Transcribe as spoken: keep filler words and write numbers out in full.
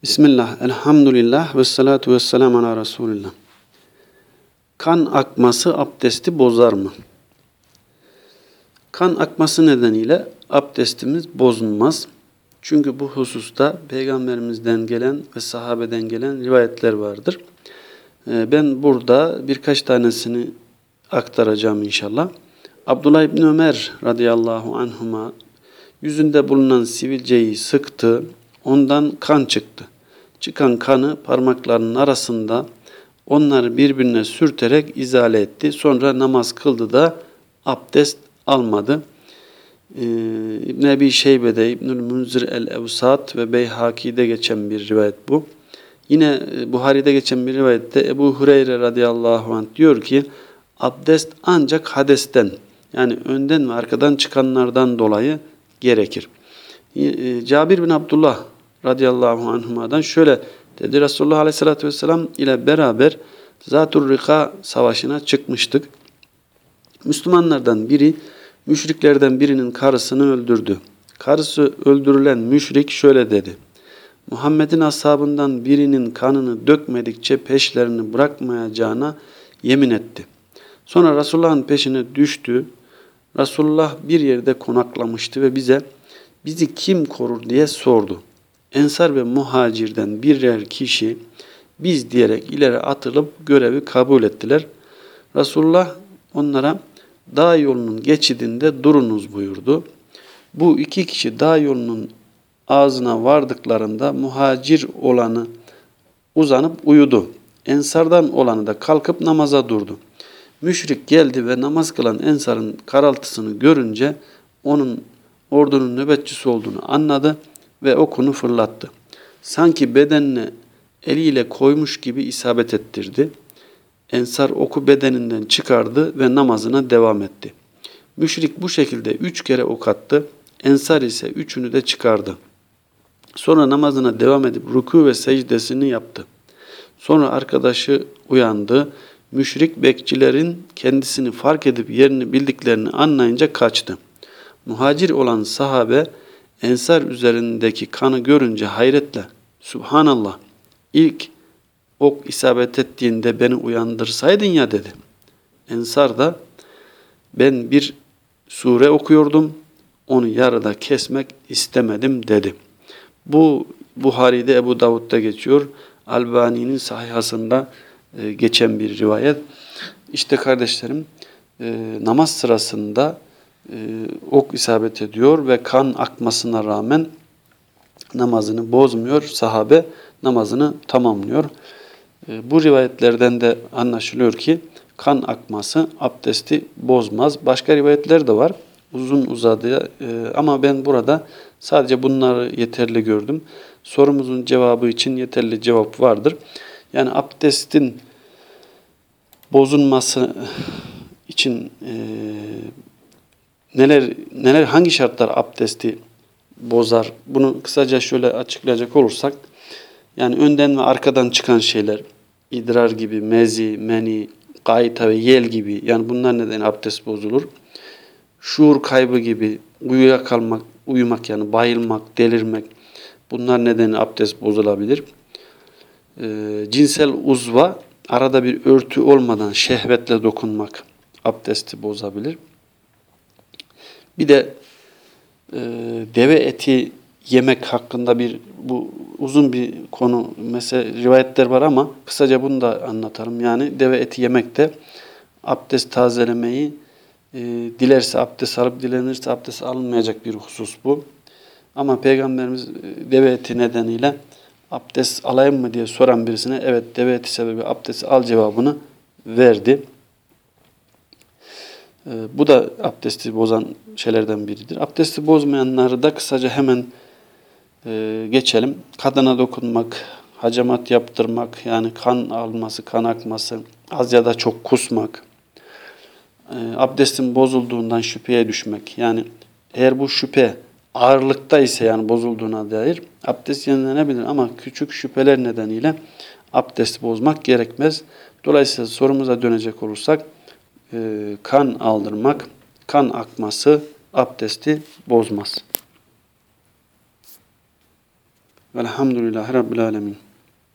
Bismillah, elhamdülillah ve salatu ve selamu ala Resulillah. Kan akması abdesti bozar mı? Kan akması nedeniyle abdestimiz bozulmaz. Çünkü bu hususta Peygamberimizden gelen ve sahabeden gelen rivayetler vardır. Ben burada birkaç tanesini aktaracağım inşallah. Abdullah İbni Ömer radıyallahu anhuma yüzünde bulunan sivilceyi sıktı, ondan kan çıktı. Çıkan kanı parmaklarının arasında onları birbirine sürterek izale etti. Sonra namaz kıldı da abdest almadı. Ee, İbn Ebi Şeybe'de, İbnül Munzir el-Evsat ve Beyhaki'de geçen bir rivayet bu. Yine Buhari'de geçen bir rivayette Ebu Hureyre radıyallahu anh diyor ki, abdest ancak hadesten, yani önden ve arkadan çıkanlardan dolayı gerekir. Cabir bin Abdullah radıyallahu anhuma'dan şöyle dedi: Resulullah aleyhissalatü vesselam ile beraber Zatur Rika savaşına çıkmıştık. Müslümanlardan biri müşriklerden birinin karısını öldürdü. Karısı öldürülen müşrik şöyle dedi: Muhammed'in ashabından birinin kanını dökmedikçe peşlerini bırakmayacağına yemin etti. Sonra Resulullah'ın peşine düştü. Resulullah bir yerde konaklamıştı ve bize bizi kim korur diye sordu. Ensar ve muhacirden birer kişi biz diyerek ileri atılıp görevi kabul ettiler. Resulullah onlara dağ yolunun geçidinde durunuz buyurdu. Bu iki kişi dağ yolunun ağzına vardıklarında muhacir olanı uzanıp uyudu. Ensardan olanı da kalkıp namaza durdu. Müşrik geldi ve namaz kılan Ensar'ın karaltısını görünce onun ordunun nöbetçisi olduğunu anladı ve okunu fırlattı. Sanki bedenine eliyle koymuş gibi isabet ettirdi. Ensar oku bedeninden çıkardı ve namazına devam etti. Müşrik bu şekilde üç kere ok attı. Ensar ise üçünü de çıkardı. Sonra namazına devam edip rükû ve secdesini yaptı. Sonra arkadaşı uyandı. Müşrik bekçilerin kendisini fark edip yerini bildiklerini anlayınca kaçtı. Muhacir olan sahabe Ensar üzerindeki kanı görünce hayretle Subhanallah, ilk ok isabet ettiğinde beni uyandırsaydın ya dedi. Ensar da ben bir sure okuyordum, onu yarıda kesmek istemedim dedi. Bu Buhari'de, Ebu Davud'da geçiyor. Albani'nin sahihasında e, geçen bir rivayet. İşte kardeşlerim, e, namaz sırasında e, ok isabet ediyor ve kan akmasına rağmen namazını bozmuyor. Sahabe namazını tamamlıyor. E, bu rivayetlerden de anlaşılıyor ki kan akması abdesti bozmaz. Başka rivayetler de var. Uzun uzadı e, ama ben burada sadece bunları yeterli gördüm. Sorumuzun cevabı için yeterli cevap vardır. Yani abdestin bozulması için e, neler neler hangi şartlar abdesti bozar? Bunu kısaca şöyle açıklayacak olursak, yani önden ve arkadan çıkan şeyler, idrar gibi, mezi, meni, gayta ve yel gibi, yani bunlar nedeniyle abdest bozulur. Şuur kaybı gibi, uyuyakalmak, uyumak yani bayılmak, delirmek, bunlar nedeniyle abdest bozulabilir. E, cinsel uzva arada bir örtü olmadan şehvetle dokunmak abdesti bozabilir. Bir de e, deve eti yemek hakkında bir bu uzun bir konu, mesela rivayetler var ama kısaca bunu da anlatalım. Yani deve eti yemekte abdest tazelemeyi e, dilerse abdest alıp dilenirse abdest alınmayacak bir husus bu. Ama Peygamberimiz e, deve eti nedeniyle abdest alayım mı diye soran birisine evet deve eti sebebi abdest al cevabını verdi. Ee, bu da abdesti bozan şeylerden biridir. Abdesti bozmayanları da kısaca hemen e, geçelim. Kadına dokunmak, hacamat yaptırmak, yani kan alması, kan akması, az ya da çok kusmak, e, abdestin bozulduğundan şüpheye düşmek. Yani eğer bu şüphe ağırlıkta ise, yani bozulduğuna dair abdest yenilenebilir ama küçük şüpheler nedeniyle abdesti bozmak gerekmez. Dolayısıyla sorumuza dönecek olursak e, kan aldırmak, kan akması abdesti bozmaz. Velhamdülillahi Rabbil alemin.